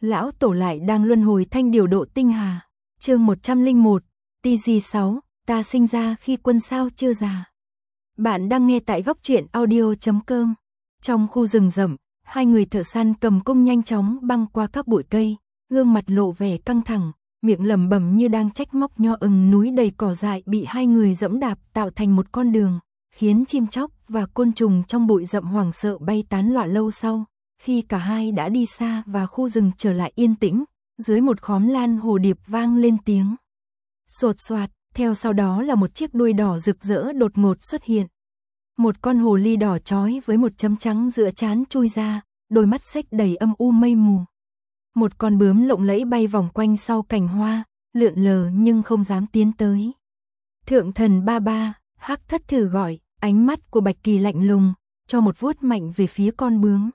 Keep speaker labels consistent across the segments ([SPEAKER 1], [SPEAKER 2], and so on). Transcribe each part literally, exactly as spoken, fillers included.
[SPEAKER 1] lão tổ lại đang luân hồi thanh điều độ tinh hà. Chương một trăm lẻ một, tê giê sáu, ta sinh ra khi quân sao chưa già. Bạn đang nghe tại góc truyện audio chấm com. Trong khu rừng rậm, hai người thợ săn cầm cung nhanh chóng băng qua các bụi cây, gương mặt lộ vẻ căng thẳng, miệng lẩm bẩm như đang trách móc nho ừng núi đầy cỏ dại bị hai người dẫm đạp tạo thành một con đường, khiến chim chóc và côn trùng trong bụi rậm hoảng sợ bay tán loạn. Lâu sau, khi cả hai đã đi xa và khu rừng trở lại yên tĩnh, dưới một khóm lan hồ điệp vang lên tiếng sột soạt, theo sau đó là một chiếc đuôi đỏ rực rỡ đột ngột xuất hiện. Một con hồ ly đỏ chói với một chấm trắng giữa trán chui ra, đôi mắt xếch đầy âm u mây mù. Một con bướm lộng lẫy bay vòng quanh sau cành hoa, lượn lờ nhưng không dám tiến tới. Thượng thần ba ba, Hắc Thất thử gọi, ánh mắt của Bạch Kỳ lạnh lùng, cho một vuốt mạnh về phía con bướm.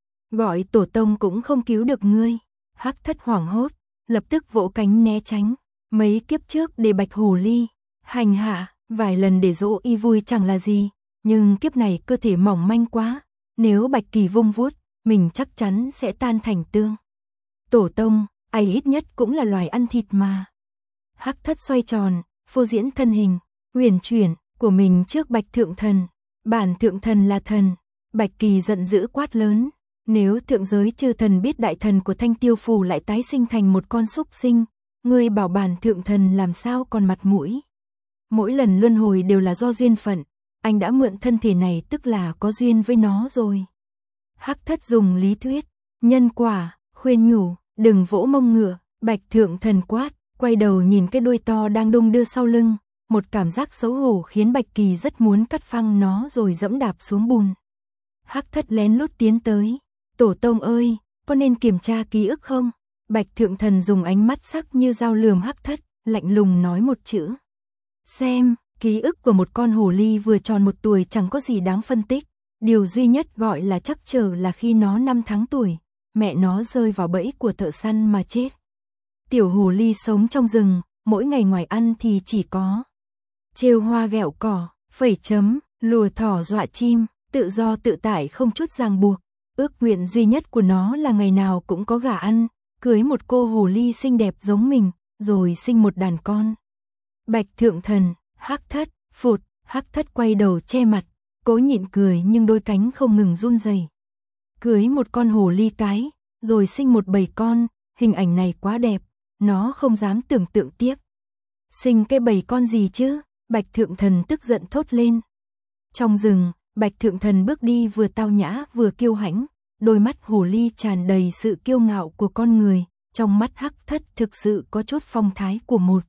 [SPEAKER 1] Gọi tổ tông cũng không cứu được ngươi. Hắc Thất hoảng hốt, lập tức vỗ cánh né tránh. Mấy kiếp trước để Bạch Hồ Ly hành hạ, vài lần để dỗ y vui chẳng là gì, nhưng kiếp này cơ thể mỏng manh quá, nếu Bạch Kỳ vung vuốt, mình chắc chắn sẽ tan thành tương. Tổ tông, ai ít nhất cũng là loài ăn thịt mà. Hắc Thất xoay tròn, phô diễn thân hình huyền chuyển của mình trước Bạch Thượng Thần. Bản Thượng Thần là thần. Bạch Kỳ giận dữ quát lớn, nếu thượng giới chư thần biết đại thần của Thanh Tiêu Phủ lại tái sinh thành một con súc sinh, ngươi bảo bản Thượng Thần làm sao còn mặt mũi. Mỗi lần luân hồi đều là do duyên phận, anh đã mượn thân thể này tức là có duyên với nó rồi. Hắc Thất dùng lý thuyết nhân quả khuyên nhủ, đừng vỗ mông ngựa. Bạch Thượng Thần quát, quay đầu nhìn cái đuôi to đang đung đưa sau lưng, một cảm giác xấu hổ khiến Bạch Kỳ rất muốn cắt phăng nó rồi dẫm đạp xuống bùn. Hắc Thất lén lút tiến tới, tổ tông ơi, có nên kiểm tra ký ức không? Bạch Thượng Thần dùng ánh mắt sắc như dao lườm Hắc Thất, lạnh lùng nói một chữ. Xem, ký ức của một con hồ ly vừa tròn một tuổi chẳng có gì đáng phân tích, điều duy nhất gọi là trắc trở là khi nó năm tháng tuổi, mẹ nó rơi vào bẫy của thợ săn mà chết. Tiểu hồ ly sống trong rừng, mỗi ngày ngoài ăn thì chỉ có trêu hoa ghẹo cỏ, phẩy chấm, lùa thỏ dọa chim, tự do tự tại không chút ràng buộc. Ước nguyện duy nhất của nó là ngày nào cũng có gà ăn, cưới một cô hồ ly xinh đẹp giống mình, rồi sinh một đàn con. Bạch Thượng Thần, Hắc Thất, phụt, Hắc Thất quay đầu che mặt, cố nhịn cười nhưng đôi cánh không ngừng run rẩy. Cưới một con hồ ly cái, rồi sinh một bầy con, hình ảnh này quá đẹp, nó không dám tưởng tượng tiếp. Sinh cái bầy con gì chứ? Bạch Thượng Thần tức giận thốt lên. Trong rừng, Bạch Thượng Thần bước đi vừa tao nhã vừa kiêu hãnh, đôi mắt hồ ly tràn đầy sự kiêu ngạo của con người, trong mắt Hắc Thất thực sự có chút phong thái của một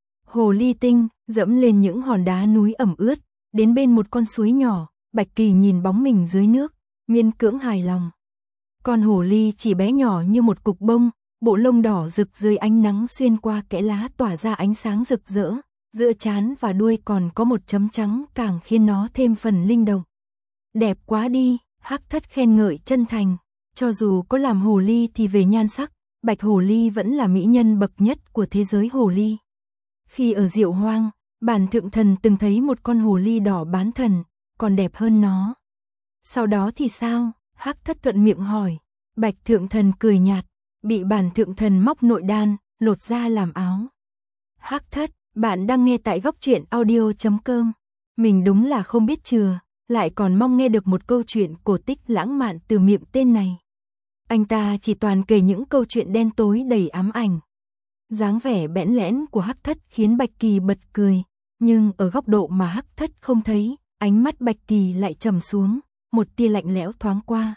[SPEAKER 1] hồ ly tinh. Dẫm lên những hòn đá núi ẩm ướt, đến bên một con suối nhỏ, Bạch Kỳ nhìn bóng mình dưới nước, miễn cưỡng hài lòng. Con hồ ly chỉ bé nhỏ như một cục bông, bộ lông đỏ rực dưới ánh nắng xuyên qua kẽ lá tỏa ra ánh sáng rực rỡ, giữa trán và đuôi còn có một chấm trắng càng khiến nó thêm phần linh động. Đẹp quá đi, Hắc Thất khen ngợi chân thành, cho dù có làm hồ ly thì về nhan sắc, Bạch Hồ Ly vẫn là mỹ nhân bậc nhất của thế giới hồ ly. Khi ở Diệu Hoang, bản Thượng Thần từng thấy một con hồ ly đỏ bán thần, còn đẹp hơn nó. Sau đó thì sao? Hắc Thất thuận miệng hỏi. Bạch Thượng Thần cười nhạt, bị bản Thượng Thần móc nội đan, lột ra làm áo. Hắc Thất, bạn đang nghe tại góc truyện audio chấm com. Mình đúng là không biết chừa, lại còn mong nghe được một câu chuyện cổ tích lãng mạn từ miệng tên này. Anh ta chỉ toàn kể những câu chuyện đen tối đầy ám ảnh. Dáng vẻ bẽn lẽn của Hắc Thất khiến Bạch Kỳ bật cười, nhưng ở góc độ mà Hắc Thất không thấy, ánh mắt Bạch Kỳ lại trầm xuống, một tia lạnh lẽo thoáng qua.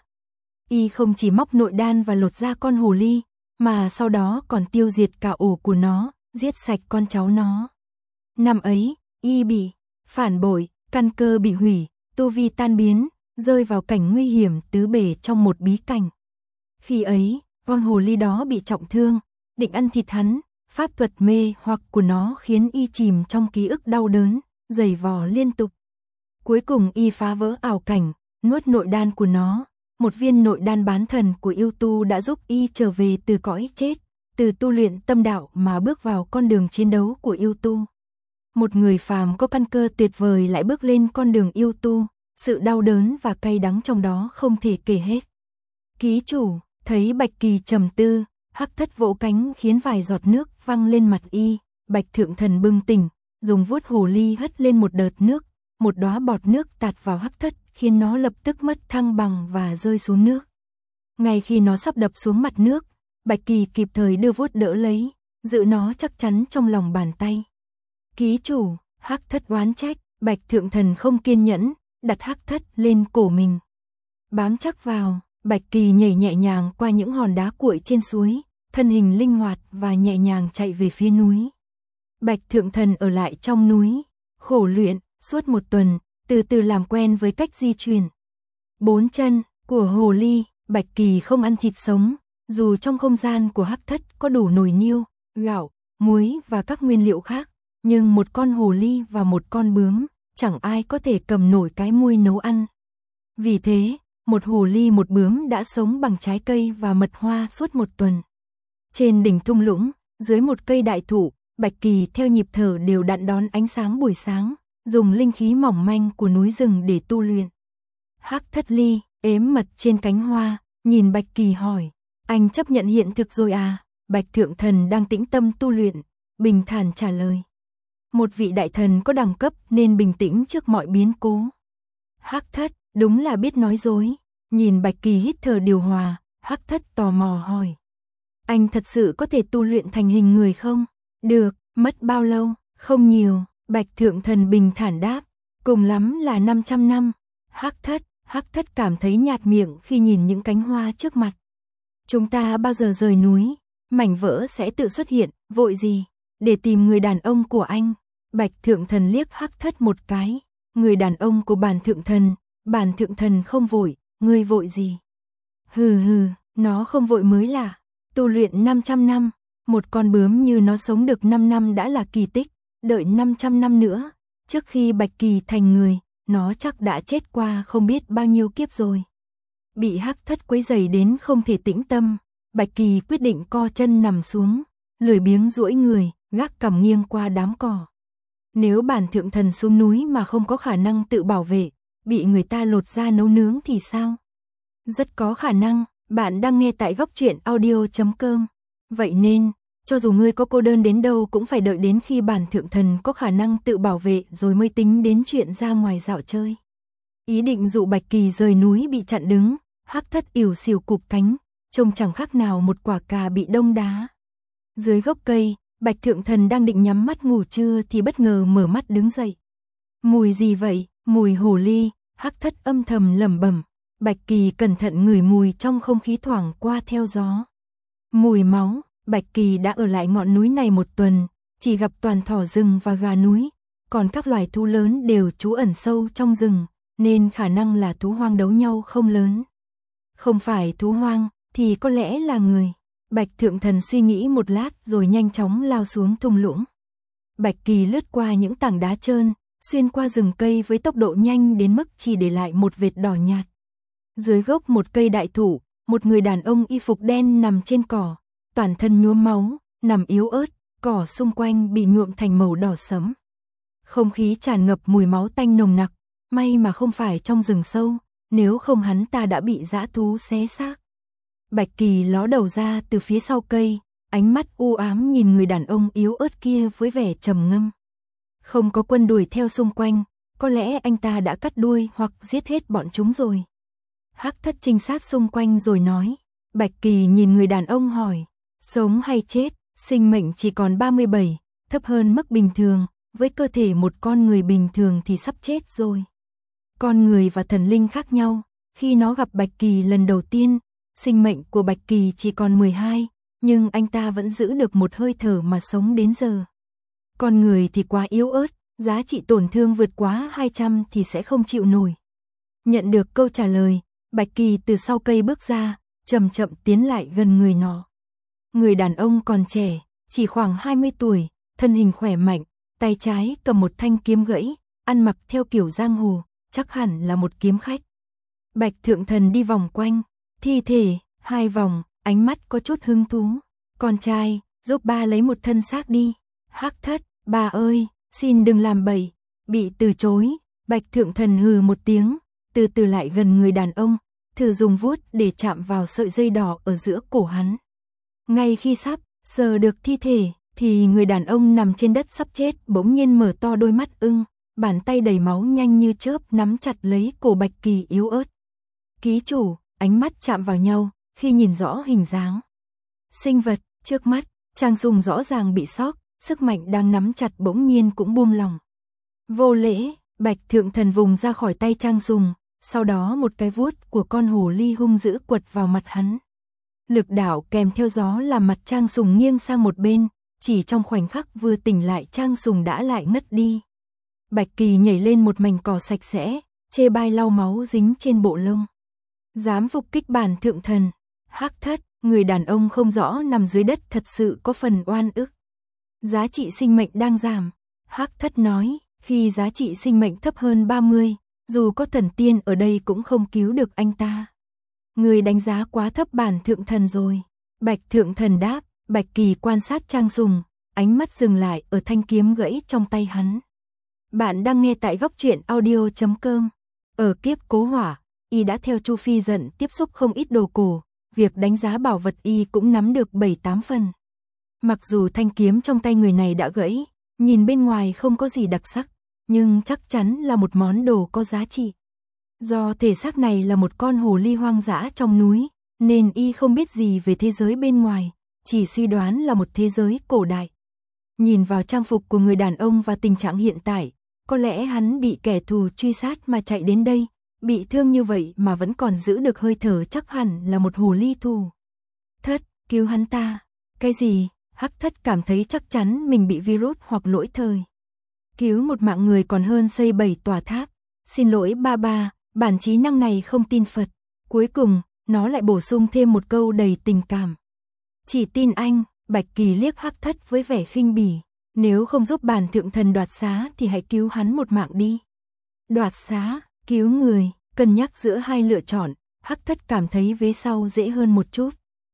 [SPEAKER 1] Y không chỉ móc nội đan và lột ra con hồ ly, mà sau đó còn tiêu diệt cả ổ của nó, giết sạch con cháu nó. Năm ấy, Y bị phản bội, căn cơ bị hủy, tu vi tan biến, rơi vào cảnh nguy hiểm tứ bề trong một bí cảnh. Khi ấy, con hồ ly đó bị trọng thương, định ăn thịt hắn, pháp thuật mê hoặc của nó khiến Y chìm trong ký ức đau đớn, giày vò liên tục. Cuối cùng Y phá vỡ ảo cảnh, nuốt nội đan của nó, một viên nội đan bán thần của yêu tu đã giúp Y trở về từ cõi chết, từ tu luyện tâm đạo mà bước vào con đường chiến đấu của yêu tu. Một người phàm có căn cơ tuyệt vời lại bước lên con đường yêu tu, sự đau đớn và cay đắng trong đó không thể kể hết. Ký chủ, thấy Bạch Kỳ trầm tư, Hắc thất vỗ cánh khiến vài giọt nước văng lên mặt y, Bạch Thượng Thần bừng tỉnh, dùng vuốt hồ ly hất lên một đợt nước, một đóa bọt nước tạt vào hắc thất khiến nó lập tức mất thăng bằng và rơi xuống nước. Ngay khi nó sắp đập xuống mặt nước, Bạch Kỳ kịp thời đưa vuốt đỡ lấy, giữ nó chắc chắn trong lòng bàn tay. Ký chủ, hắc thất oán trách, Bạch Thượng Thần không kiên nhẫn, đặt hắc thất lên cổ mình. Bám chắc vào, Bạch Kỳ nhảy nhẹ nhàng qua những hòn đá cuội trên suối, thân hình linh hoạt và nhẹ nhàng chạy về phía núi. Bạch Thượng Thần ở lại trong núi, khổ luyện, suốt một tuần, từ từ làm quen với cách di chuyển. Bốn chân của hồ ly, Bạch Kỳ không ăn thịt sống, dù trong không gian của hắc thất có đủ nồi niêu, gạo, muối và các nguyên liệu khác, nhưng một con hồ ly và một con bướm, chẳng ai có thể cầm nổi cái muôi nấu ăn. Vì thế, một hồ ly một bướm đã sống bằng trái cây và mật hoa suốt một tuần. Trên đỉnh thung lũng, dưới một cây đại thụ, Bạch Kỳ theo nhịp thở đều đặn đón ánh sáng buổi sáng, dùng linh khí mỏng manh của núi rừng để tu luyện. Hắc thất ly, ếm mật trên cánh hoa, nhìn Bạch Kỳ hỏi, anh chấp nhận hiện thực rồi à? Bạch Thượng Thần đang tĩnh tâm tu luyện, bình thản trả lời. Một vị đại thần có đẳng cấp nên bình tĩnh trước mọi biến cố. Hắc thất, đúng là biết nói dối, nhìn Bạch Kỳ hít thở điều hòa, hắc thất tò mò hỏi. Anh thật sự có thể tu luyện thành hình người không? Được, mất bao lâu? Không nhiều, Bạch Thượng Thần bình thản đáp, cùng lắm là năm trăm năm. Hắc thất, hắc thất cảm thấy nhạt miệng khi nhìn những cánh hoa trước mặt. Chúng ta bao giờ rời núi, mảnh vỡ sẽ tự xuất hiện, vội gì? Để tìm người đàn ông của anh. Bạch Thượng Thần liếc hắc thất một cái, người đàn ông của bản Thượng Thần, bản Thượng Thần không vội, ngươi vội gì? Hừ hừ, nó không vội mới lạ, tu luyện năm trăm năm, một con bướm như nó sống được năm năm đã là kỳ tích, đợi năm trăm năm nữa, trước khi Bạch Kỳ thành người, nó chắc đã chết qua không biết bao nhiêu kiếp rồi. Bị hắc thất quấy rầy đến không thể tĩnh tâm, Bạch Kỳ quyết định co chân nằm xuống, lười biếng duỗi người, gác cằm nghiêng qua đám cỏ. Nếu bản Thượng Thần xuống núi mà không có khả năng tự bảo vệ, bị người ta lột da nấu nướng thì sao? Rất có khả năng, bạn đang nghe tại góc truyện audio chấm com. Vậy nên, cho dù ngươi có cô đơn đến đâu cũng phải đợi đến khi bản Thượng Thần có khả năng tự bảo vệ rồi mới tính đến chuyện ra ngoài dạo chơi. Ý định dụ Bạch Kỳ rời núi bị chặn đứng, hắc thất ỉu xìu cụp cánh, trông chẳng khác nào một quả cà bị đông đá. Dưới gốc cây, Bạch Thượng Thần đang định nhắm mắt ngủ trưa thì bất ngờ mở mắt đứng dậy. Mùi gì vậy? Mùi hồ ly, hắc thất âm thầm lẩm bẩm. Bạch Kỳ cẩn thận ngửi mùi trong không khí thoảng qua theo gió. Mùi máu, Bạch Kỳ đã ở lại ngọn núi này một tuần, chỉ gặp toàn thỏ rừng và gà núi, còn các loài thú lớn đều trú ẩn sâu trong rừng, nên khả năng là thú hoang đấu nhau không lớn. Không phải thú hoang, thì có lẽ là người. Bạch Thượng Thần suy nghĩ một lát rồi nhanh chóng lao xuống thung lũng. Bạch Kỳ lướt qua những tảng đá trơn, xuyên qua rừng cây với tốc độ nhanh đến mức chỉ để lại một vệt đỏ nhạt. Dưới gốc một cây đại thụ, một người đàn ông y phục đen nằm trên cỏ, toàn thân nhuốm máu, nằm yếu ớt, cỏ xung quanh bị nhuộm thành màu đỏ sẫm. Không khí tràn ngập mùi máu tanh nồng nặc, may mà không phải trong rừng sâu, nếu không hắn ta đã bị dã thú xé xác. Bạch Kỳ ló đầu ra từ phía sau cây, ánh mắt u ám nhìn người đàn ông yếu ớt kia với vẻ trầm ngâm. Không có quân đuổi theo xung quanh, có lẽ anh ta đã cắt đuôi hoặc giết hết bọn chúng rồi. Hắc thất trinh sát xung quanh rồi nói. Bạch Kỳ nhìn người đàn ông hỏi, sống hay chết? Sinh mệnh chỉ còn ba mươi bảy, thấp hơn mức bình thường, với cơ thể một con người bình thường thì sắp chết rồi. Con người và thần linh khác nhau, khi nó gặp Bạch Kỳ lần đầu tiên, sinh mệnh của Bạch Kỳ chỉ còn mười hai, nhưng anh ta vẫn giữ được một hơi thở mà sống đến giờ. Con người thì quá yếu ớt, giá trị tổn thương vượt quá hai trăm thì sẽ không chịu nổi. Nhận được câu trả lời, Bạch Kỳ từ sau cây bước ra, chậm chậm tiến lại gần người nó. Người đàn ông còn trẻ, chỉ khoảng hai mươi tuổi, thân hình khỏe mạnh, tay trái cầm một thanh kiếm gãy, ăn mặc theo kiểu giang hồ, chắc hẳn là một kiếm khách. Bạch Thượng Thần đi vòng quanh thi thể, hai vòng, ánh mắt có chút hứng thú. Con trai, giúp ba lấy một thân xác đi. Hắc thất, bà ơi, xin đừng làm bậy. Bị từ chối, Bạch Thượng Thần hừ một tiếng, từ từ lại gần người đàn ông, thử dùng vuốt để chạm vào sợi dây đỏ ở giữa cổ hắn. Ngay khi sắp sờ được thi thể, thì người đàn ông nằm trên đất sắp chết bỗng nhiên mở to đôi mắt ưng, bàn tay đầy máu nhanh như chớp nắm chặt lấy cổ Bạch Kỳ yếu ớt. Ký chủ, ánh mắt chạm vào nhau, khi nhìn rõ hình dáng sinh vật trước mắt, Trang Sùng rõ ràng bị sốc, sức mạnh đang nắm chặt bỗng nhiên cũng buông lỏng. Vô lễ, Bạch Thượng Thần vùng ra khỏi tay Trang Sùng, sau đó một cái vuốt của con hồ ly hung dữ quật vào mặt hắn. Lực đảo kèm theo gió làm mặt Trang Sùng nghiêng sang một bên, chỉ trong khoảnh khắc vừa tỉnh lại Trang Sùng đã lại ngất đi. Bạch Kỳ nhảy lên một mảnh cỏ sạch sẽ, chê bai lau máu dính trên bộ lông. Dám phục kích bản Thượng Thần, Hắc Thất, người đàn ông không rõ nằm dưới đất thật sự có phần oan ức. Giá trị sinh mệnh đang giảm, Hắc Thất nói, khi giá trị sinh mệnh thấp hơn ba mươi, dù có thần tiên ở đây cũng không cứu được anh ta. Người đánh giá quá thấp bản Thượng Thần rồi. Bạch Thượng Thần đáp. Bạch Kỳ quan sát Trang Sùng, ánh mắt dừng lại ở thanh kiếm gãy trong tay hắn. Bạn đang nghe tại góc truyện audio chấm com. Ở kiếp Cố Hỏa, y đã theo Chu Phi Dận tiếp xúc không ít đồ cổ, việc đánh giá bảo vật y cũng nắm được bảy tám phần. Mặc dù thanh kiếm trong tay người này đã gãy, nhìn bên ngoài không có gì đặc sắc, nhưng chắc chắn là một món đồ có giá trị. Do thể xác này là một con hồ ly hoang dã trong núi, nên y không biết gì về thế giới bên ngoài, chỉ suy đoán là một thế giới cổ đại. Nhìn vào trang phục của người đàn ông và tình trạng hiện tại, có lẽ hắn bị kẻ thù truy sát mà chạy đến đây, bị thương như vậy mà vẫn còn giữ được hơi thở chắc hẳn là một hồ ly thù. Thất, cứu hắn ta. Cái gì? Hắc Thất cảm thấy chắc chắn mình bị virus hoặc lỗi thời. Cứu một mạng người còn hơn xây bảy tòa tháp. Xin lỗi ba ba, bản trí năng này không tin Phật. Cuối cùng, nó lại bổ sung thêm một câu đầy tình cảm. Chỉ tin anh. Bạch Kỳ liếc Hắc Thất với vẻ khinh bỉ. Nếu không giúp bản Thượng Thần đoạt xá thì hãy cứu hắn một mạng đi. Đoạt xá, cứu người, cân nhắc giữa hai lựa chọn, Hắc Thất cảm thấy vế sau dễ hơn một chút.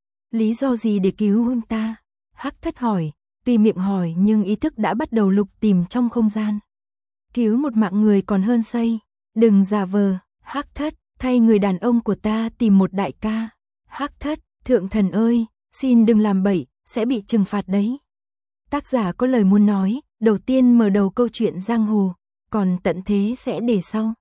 [SPEAKER 1] Lý do gì để cứu huynh ta? Hắc Thất hỏi, tuy miệng hỏi nhưng ý thức đã bắt đầu lục tìm trong không gian. Cứu một mạng người còn hơn xây, đừng giả vờ, Hắc Thất, thay người đàn ông của ta tìm một đại ca. Hắc Thất, Thượng Thần ơi, xin đừng làm bậy, sẽ bị trừng phạt đấy. Tác giả có lời muốn nói, đầu tiên mở đầu câu chuyện giang hồ, còn tận thế sẽ để sau.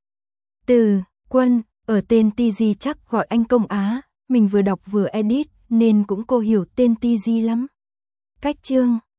[SPEAKER 1] Từ, Quân, ở tên tê giê chắc gọi anh Công Á, mình vừa đọc vừa edit nên cũng cô hiểu tên tê giê lắm. Cách chương